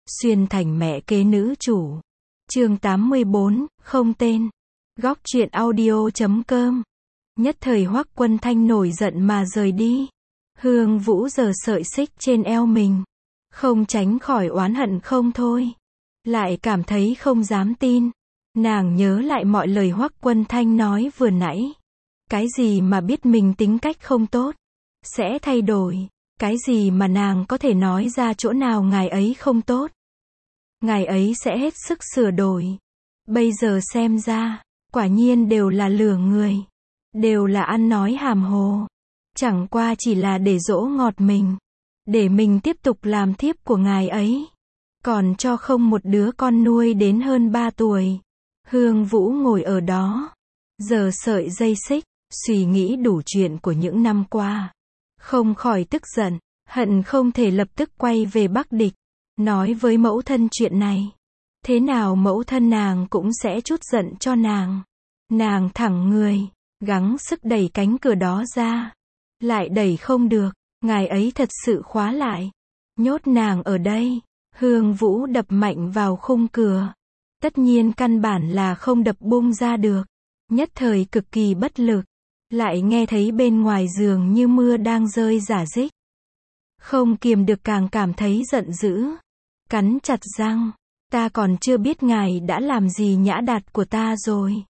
Xuyên thành mẹ kế nữ chủ. Chương 84, không tên. Góc truyện audio.com. Nhất thời Hoắc Quân Thanh nổi giận mà rời đi. Hương Vũ giở sợi xích trên eo mình, không tránh khỏi oán hận không thôi. Lại cảm thấy không dám tin. Nàng nhớ lại mọi lời Hoắc Quân Thanh nói vừa nãy. Cái gì mà biết mình tính cách không tốt sẽ thay đổi, cái gì mà nàng có thể nói ra chỗ nào ngài ấy không tốt, ngài ấy sẽ hết sức sửa đổi. Bây giờ xem ra, quả nhiên đều là lừa người, đều là ăn nói hàm hồ, chẳng qua chỉ là để dỗ ngọt mình, để mình tiếp tục làm thiếp của ngài ấy, còn cho không một đứa con nuôi đến hơn 3 tuổi. Hương Vũ ngồi ở đó, giở sợi dây xích, suy nghĩ đủ chuyện của những năm qua, không khỏi tức giận, hận không thể lập tức quay về Bắc Địch, nói với mẫu thân chuyện này. Thế nào mẫu thân nàng cũng sẽ trút giận cho nàng. Nàng thẳng người, gắng sức đẩy cánh cửa đó ra, lại đẩy không được, ngài ấy thật sự khóa lại, nhốt nàng ở đây. Hương Vũ đập mạnh vào khung cửa, tất nhiên căn bản là không đập bung ra được, nhất thời cực kỳ bất lực. Lại nghe thấy bên ngoài giường như mưa đang rơi rả rích, không kiềm được càng cảm thấy giận dữ, cắn chặt răng, ta còn chưa biết ngài đã làm gì Nhã Đạt của ta rồi.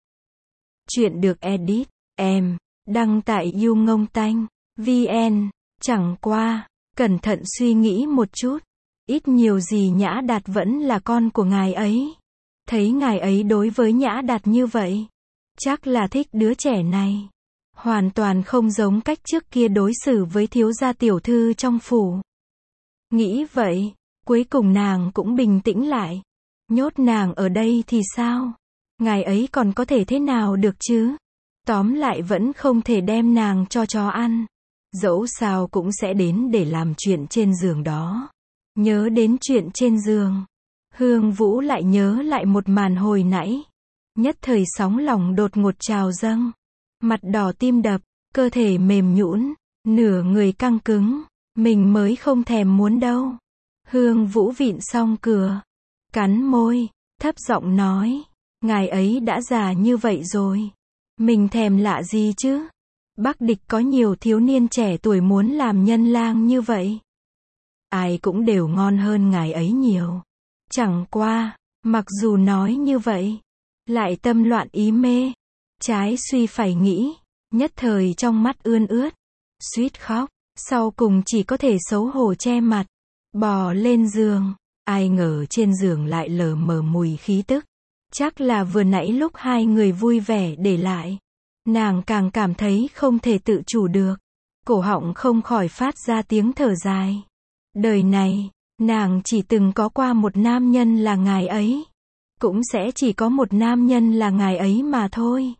Chuyện được edit, em, đăng tại YouNgongTanh.vn. Chẳng qua, cẩn thận suy nghĩ một chút, ít nhiều gì Nhã Đạt vẫn là con của ngài ấy. Thấy ngài ấy đối với Nhã Đạt như vậy, chắc là thích đứa trẻ này. Hoàn toàn không giống cách trước kia đối xử với thiếu gia tiểu thư trong phủ. Nghĩ vậy, cuối cùng nàng cũng bình tĩnh lại. Nhốt nàng ở đây thì sao? Ngài ấy còn có thể thế nào được chứ? Tóm lại vẫn không thể đem nàng cho chó ăn. Dẫu sao cũng sẽ đến để làm chuyện trên giường đó. Nhớ đến chuyện trên giường, Hương Vũ lại nhớ lại một màn hồi nãy. Nhất thời sóng lòng đột ngột trào dâng. Mặt đỏ tim đập, cơ thể mềm nhũn, nửa người căng cứng, mình mới không thèm muốn đâu. Hương Vũ vịn xong cửa, cắn môi, thấp giọng nói, ngài ấy đã già như vậy rồi, mình thèm lạ gì chứ? Bắc Địch có nhiều thiếu niên trẻ tuổi muốn làm nhân lang như vậy, ai cũng đều ngon hơn ngài ấy nhiều. Chẳng qua, mặc dù nói như vậy, lại tâm loạn ý mê. Trái suy phải nghĩ, nhất thời trong mắt ươn ướt, suýt khóc, sau cùng chỉ có thể xấu hổ che mặt, bò lên giường. Ai ngờ trên giường lại lờ mờ mùi khí tức, chắc là vừa nãy lúc hai người vui vẻ để lại. Nàng càng cảm thấy không thể tự chủ được, cổ họng không khỏi phát ra tiếng thở dài. Đời này, nàng chỉ từng có qua một nam nhân là ngài ấy, cũng sẽ chỉ có một nam nhân là ngài ấy mà thôi.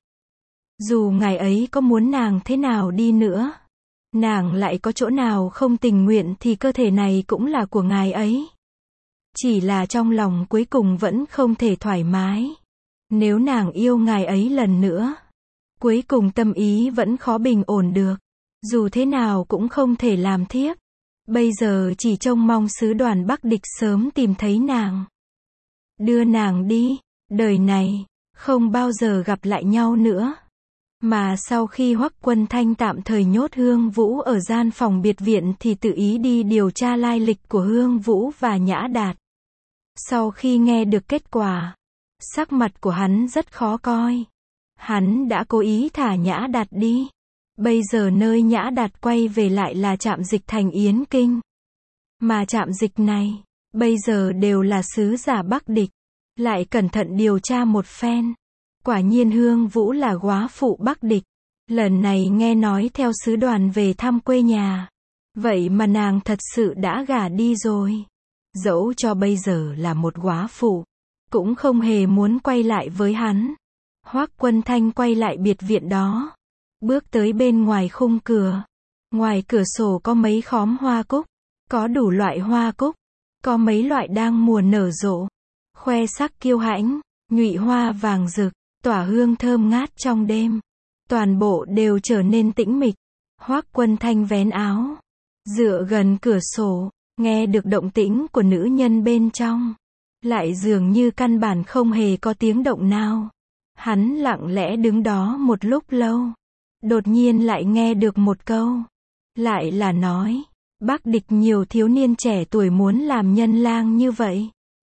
Dù ngài ấy có muốn nàng thế nào đi nữa, nàng lại có chỗ nào không tình nguyện thì cơ thể này cũng là của ngài ấy. Chỉ là trong lòng cuối cùng vẫn không thể thoải mái. Nếu nàng yêu ngài ấy lần nữa, cuối cùng tâm ý vẫn khó bình ổn được. Dù thế nào cũng không thể làm thiếp. Bây giờ chỉ trông mong sứ đoàn Bắc Địch sớm tìm thấy nàng, đưa nàng đi, đời này không bao giờ gặp lại nhau nữa. Mà sau khi Hoắc Quân Thanh tạm thời nhốt Hương Vũ ở gian phòng biệt viện thì tự ý đi điều tra lai lịch của Hương Vũ và Nhã Đạt. Sau khi nghe được kết quả, sắc mặt của hắn rất khó coi. Hắn đã cố ý thả Nhã Đạt đi. Bây giờ nơi Nhã Đạt quay về lại là trạm dịch thành Yến Kinh. Mà trạm dịch này, bây giờ đều là sứ giả Bắc Địch. Lại cẩn thận điều tra một phen. Quả nhiên Hương Vũ là góa phụ Bắc Địch. Lần này nghe nói theo sứ đoàn về thăm quê nhà. Vậy mà nàng thật sự đã gả đi rồi. Dẫu cho bây giờ là một góa phụ, cũng không hề muốn quay lại với hắn. Hoắc Quân Thanh quay lại biệt viện đó, bước tới bên ngoài khung cửa. Ngoài cửa sổ có mấy khóm hoa cúc, có đủ loại hoa cúc, có mấy loại đang mùa nở rộ, khoe sắc kiêu hãnh, nhụy hoa vàng rực, tỏa hương thơm ngát trong đêm. Toàn bộ đều trở nên tĩnh mịch. Hoắc Quân Thanh vén áo, dựa gần cửa sổ, nghe được động tĩnh của nữ nhân bên trong. Lại dường như căn bản không hề có tiếng động nào. Hắn lặng lẽ đứng đó một lúc lâu. Đột nhiên lại nghe được một câu. Lại là nói, Bắc Địch nhiều thiếu niên trẻ tuổi muốn làm nhân lang như vậy.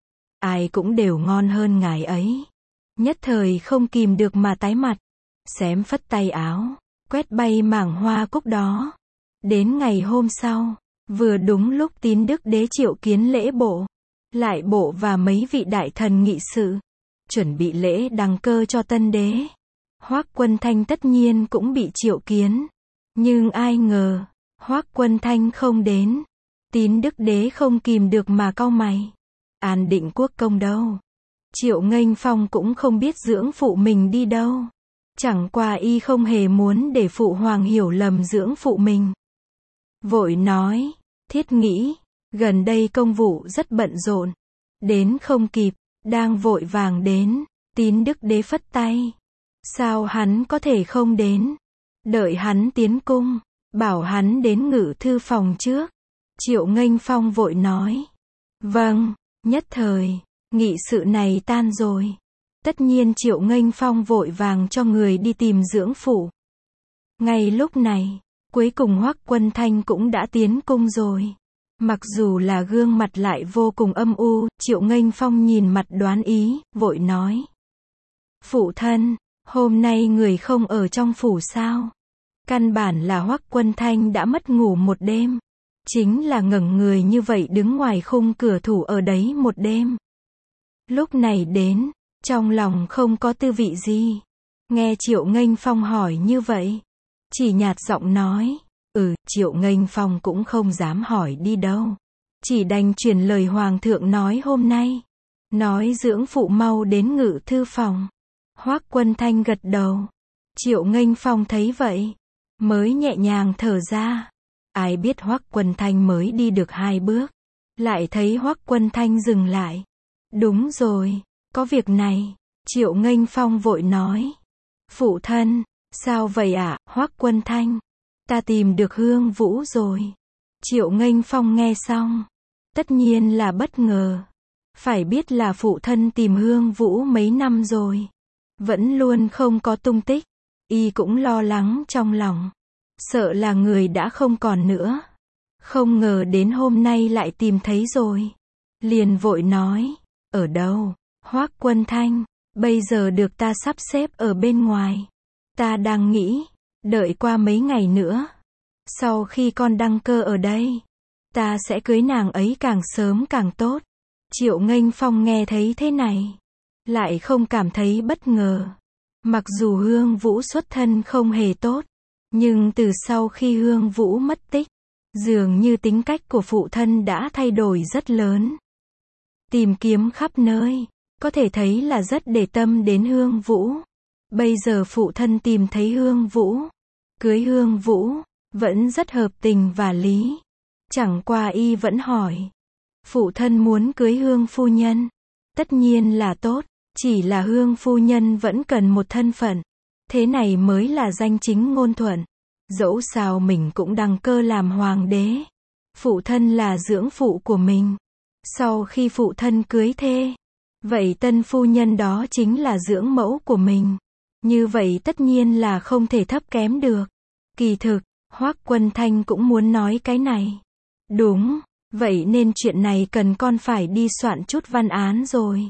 Ai cũng đều ngon hơn ngài ấy. Nhất thời không kìm được mà tái mặt. Xém phất tay áo, quét bay mảng hoa cúc đó. Đến ngày hôm sau, vừa đúng lúc Tín Đức Đế triệu kiến lễ bộ, lại bộ và mấy vị đại thần nghị sự, chuẩn bị lễ đăng cơ cho tân đế. Hoắc Quân Thanh tất nhiên cũng bị triệu kiến. Nhưng ai ngờ, Hoắc Quân Thanh không đến. Tín Đức Đế không kìm được mà cau mày. An Định Quốc công đâu? Triệu Nghênh Phong cũng không biết dưỡng phụ mình đi đâu. Chẳng qua y không hề muốn để phụ hoàng hiểu lầm dưỡng phụ mình. Vội nói, Thiết nghĩ, gần đây công vụ rất bận rộn. Đến không kịp, đang vội vàng đến. Tín Đức Đế phất tay. Sao hắn có thể không đến? Đợi hắn tiến cung, bảo hắn đến ngự thư phòng trước. Triệu Nghênh Phong vội nói. Vâng, nhất thời, nghị sự này tan rồi. Tất nhiên Triệu Nghênh Phong vội vàng cho người đi tìm dưỡng phụ. Ngay lúc này, cuối cùng Hoắc Quân Thanh cũng đã tiến cung rồi. Mặc dù là gương mặt lại vô cùng âm u, Triệu Nghênh Phong nhìn mặt đoán ý, vội nói. Phụ thân, hôm nay người không ở trong phủ sao? Căn bản là Hoắc Quân Thanh đã mất ngủ một đêm. Chính là ngẩng người như vậy đứng ngoài khung cửa thủ ở đấy một đêm. Lúc này đến, trong lòng không có tư vị gì. Nghe Triệu Nghênh Phong hỏi như vậy, chỉ nhạt giọng nói, Triệu Nghênh Phong cũng không dám hỏi đi đâu. Chỉ đành truyền lời Hoàng thượng nói hôm nay. Nói dưỡng phụ mau đến ngự thư phòng. Hoắc Quân Thanh gật đầu. Triệu Nghênh Phong thấy vậy, mới nhẹ nhàng thở ra. Ai biết Hoắc Quân Thanh mới đi được 2 bước, lại thấy Hoắc Quân Thanh dừng lại. Đúng rồi, có việc này. Triệu Nghênh Phong vội nói. Phụ thân, sao vậy ạ? Hoắc Quân Thanh, ta tìm được Hương Vũ rồi. Triệu Nghênh Phong nghe xong, tất nhiên là bất ngờ. Phải biết là phụ thân tìm Hương Vũ mấy năm rồi, vẫn luôn không có tung tích. Y cũng lo lắng trong lòng, sợ là người đã không còn nữa. Không ngờ đến hôm nay lại tìm thấy rồi. Liền vội nói, ở đâu? Hoắc Quân Thanh, bây giờ được ta sắp xếp ở bên ngoài. Ta đang nghĩ, đợi qua mấy ngày nữa, sau khi con đăng cơ ở đây, ta sẽ cưới nàng ấy càng sớm càng tốt. Triệu Nghênh Phong nghe thấy thế này, lại không cảm thấy bất ngờ. Mặc dù Hương Vũ xuất thân không hề tốt, nhưng từ sau khi Hương Vũ mất tích, dường như tính cách của phụ thân đã thay đổi rất lớn. Tìm kiếm khắp nơi, có thể thấy là rất để tâm đến Hương Vũ. Bây giờ phụ thân tìm thấy Hương Vũ, cưới Hương Vũ, vẫn rất hợp tình và lý. Chẳng qua y vẫn hỏi, phụ thân muốn cưới Hương phu nhân, tất nhiên là tốt, chỉ là Hương phu nhân vẫn cần một thân phận, thế này mới là danh chính ngôn thuận. Dẫu sao mình cũng đăng cơ làm hoàng đế, phụ thân là dưỡng phụ của mình. Sau khi phụ thân cưới thê, vậy tân phu nhân đó chính là dưỡng mẫu của mình. Như vậy tất nhiên là không thể thấp kém được. Kỳ thực, Hoắc Quân Thanh cũng muốn nói cái này. Đúng, vậy nên chuyện này cần con phải đi soạn chút văn án rồi.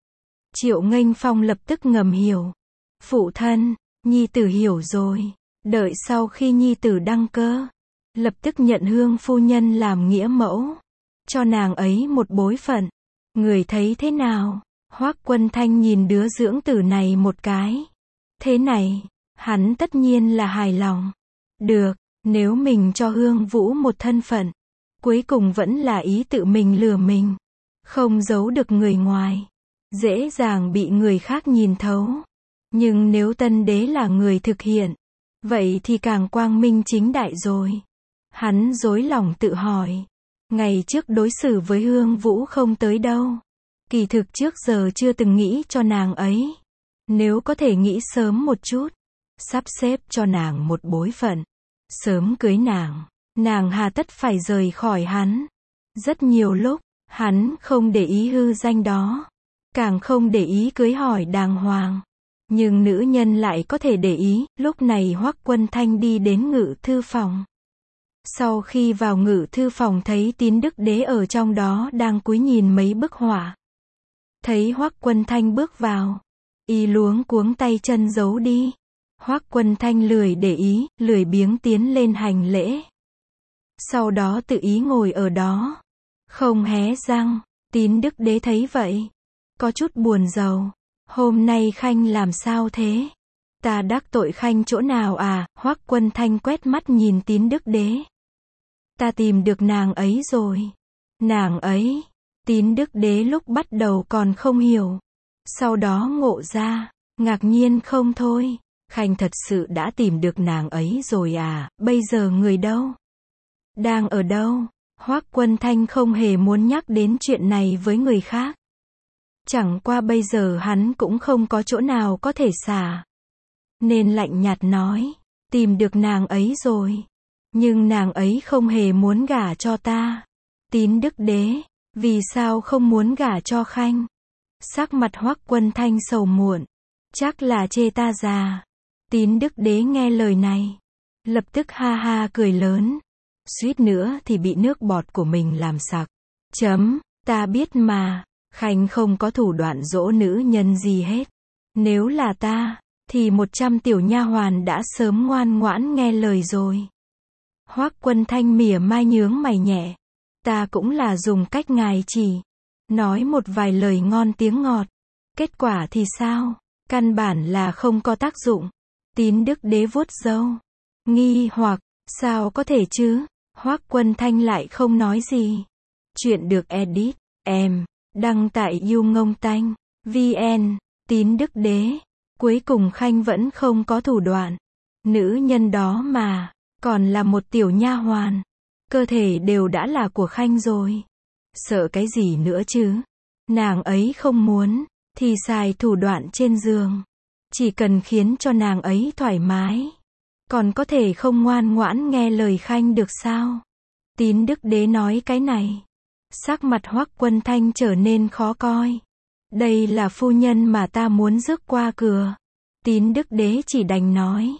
Triệu Nghênh Phong lập tức ngầm hiểu. Phụ thân, nhi tử hiểu rồi. Đợi sau khi nhi tử đăng cơ, lập tức nhận Hương phu nhân làm nghĩa mẫu, cho nàng ấy một bối phận. Người thấy thế nào? Hoắc Quân Thanh nhìn đứa dưỡng tử này một cái. Thế này, hắn tất nhiên là hài lòng. Được, nếu mình cho Hương Vũ một thân phận, cuối cùng vẫn là ý tự mình lừa mình, không giấu được người ngoài, dễ dàng bị người khác nhìn thấu. Nhưng nếu tân đế là người thực hiện, vậy thì càng quang minh chính đại rồi. Hắn rối lòng tự hỏi, ngày trước đối xử với Hương Vũ không tới đâu. Kỳ thực trước giờ chưa từng nghĩ cho nàng ấy. Nếu có thể nghĩ sớm một chút, sắp xếp cho nàng một bối phận, sớm cưới nàng hà tất phải rời khỏi hắn. Rất nhiều lúc, hắn không để ý hư danh đó, càng không để ý cưới hỏi đàng hoàng. Nhưng nữ nhân lại có thể để ý. Lúc này Hoắc Quân Thanh đi đến ngự thư phòng. Sau khi vào ngự thư phòng thấy Tín Đức Đế ở trong đó đang cúi nhìn mấy bức họa. Thấy Hoắc Quân Thanh bước vào, y luống cuống tay chân giấu đi. Hoắc Quân Thanh lười để ý, lười biếng tiến lên hành lễ. Sau đó tự ý ngồi ở đó, không hé răng. Tín Đức Đế thấy vậy, có chút buồn rầu. Hôm nay Khanh làm sao thế? Ta đắc tội Khanh chỗ nào à? Hoắc Quân Thanh quét mắt nhìn Tín Đức Đế. Ta tìm được nàng ấy rồi. Nàng ấy? Tín Đức Đế lúc bắt đầu còn không hiểu. Sau đó ngộ ra, ngạc nhiên không thôi. Khanh thật sự đã tìm được nàng ấy rồi à? Bây giờ người đâu? Đang ở đâu? Hoắc Quân Thanh không hề muốn nhắc đến chuyện này với người khác. Chẳng qua bây giờ hắn cũng không có chỗ nào có thể xả. Nên lạnh nhạt nói, tìm được nàng ấy rồi. Nhưng nàng ấy không hề muốn gả cho ta. Tín Đức Đế, vì sao không muốn gả cho Khanh? Sắc mặt Hoắc Quân Thanh sầu muộn. Chắc là chê ta già. Tín Đức Đế nghe lời này, lập tức ha ha cười lớn. Suýt nữa thì bị nước bọt của mình làm sặc. Ta biết mà, Khanh không có thủ đoạn dỗ nữ nhân gì hết. Nếu là ta, thì 100 tiểu nha hoàn đã sớm ngoan ngoãn nghe lời rồi. Hoắc Quân Thanh mỉa mai nhướng mày nhẹ. Ta cũng là dùng cách ngài chỉ. Nói một vài lời ngon tiếng ngọt. Kết quả thì sao? Căn bản là không có tác dụng. Tín Đức Đế vuốt râu. Nghi hoặc, sao có thể chứ? Hoắc Quân Thanh lại không nói gì. Chuyện được edit, đăng tại YouNgongTanh.vn. Tín Đức Đế. Cuối cùng Khanh vẫn không có thủ đoạn. Nữ nhân đó mà, còn là một tiểu nha hoàn. Cơ thể đều đã là của Khanh rồi. Sợ cái gì nữa chứ? Nàng ấy không muốn, thì xài thủ đoạn trên giường. Chỉ cần khiến cho nàng ấy thoải mái. Còn có thể không ngoan ngoãn nghe lời Khanh được sao? Tín Đức Đế nói cái này. Sắc mặt Hoắc Quân Thanh trở nên khó coi. Đây là phu nhân mà ta muốn rước qua cửa. Tín Đức Đế chỉ đành nói.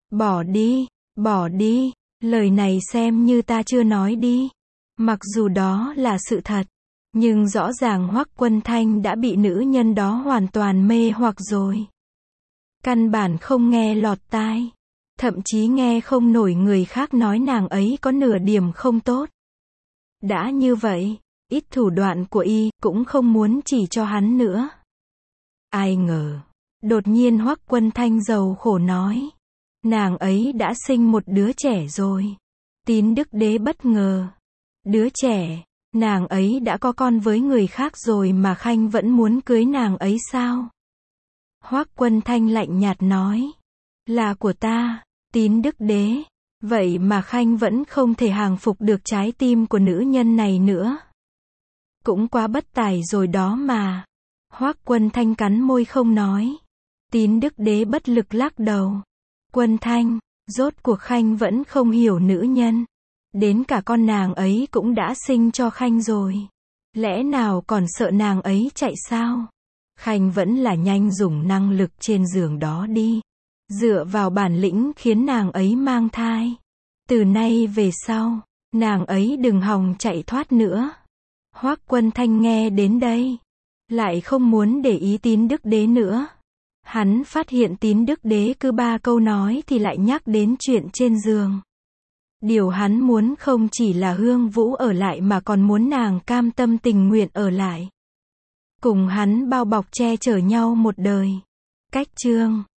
Bỏ đi, lời này xem như ta chưa nói đi. Mặc dù đó là sự thật, nhưng rõ ràng Hoắc Quân Thanh đã bị nữ nhân đó hoàn toàn mê hoặc rồi. Căn bản không nghe lọt tai. Thậm chí nghe không nổi người khác nói nàng ấy có nửa điểm không tốt. Đã như vậy, ít thủ đoạn của y cũng không muốn chỉ cho hắn nữa. Ai ngờ, đột nhiên Hoắc Quân Thanh rầu khổ nói. Nàng ấy đã sinh một đứa trẻ rồi. Tín Đức Đế bất ngờ. Đứa trẻ, nàng ấy đã có con với người khác rồi mà Khanh vẫn muốn cưới nàng ấy sao? Hoắc Quân Thanh lạnh nhạt nói. Là của ta, Tín Đức Đế. Vậy mà Khanh vẫn không thể hàng phục được trái tim của nữ nhân này nữa. Cũng quá bất tài rồi đó mà. Hoắc Quân Thanh cắn môi không nói. Tín Đức Đế bất lực lắc đầu. Quân Thanh, rốt cuộc Khanh vẫn không hiểu nữ nhân. Đến cả con nàng ấy cũng đã sinh cho Khanh rồi. Lẽ nào còn sợ nàng ấy chạy sao? Khanh vẫn là nhanh dùng năng lực trên giường đó đi. Dựa vào bản lĩnh khiến nàng ấy mang thai. Từ nay về sau, nàng ấy đừng hòng chạy thoát nữa. Hoắc Quân Thanh nghe đến đây, lại không muốn để ý Tín Đức Đế nữa. Hắn phát hiện Tín Đức Đế cứ 3 câu nói thì lại nhắc đến chuyện trên giường. Điều hắn muốn không chỉ là Hương Vũ ở lại mà còn muốn nàng cam tâm tình nguyện ở lại. Cùng hắn bao bọc che chở nhau một đời. Cách chương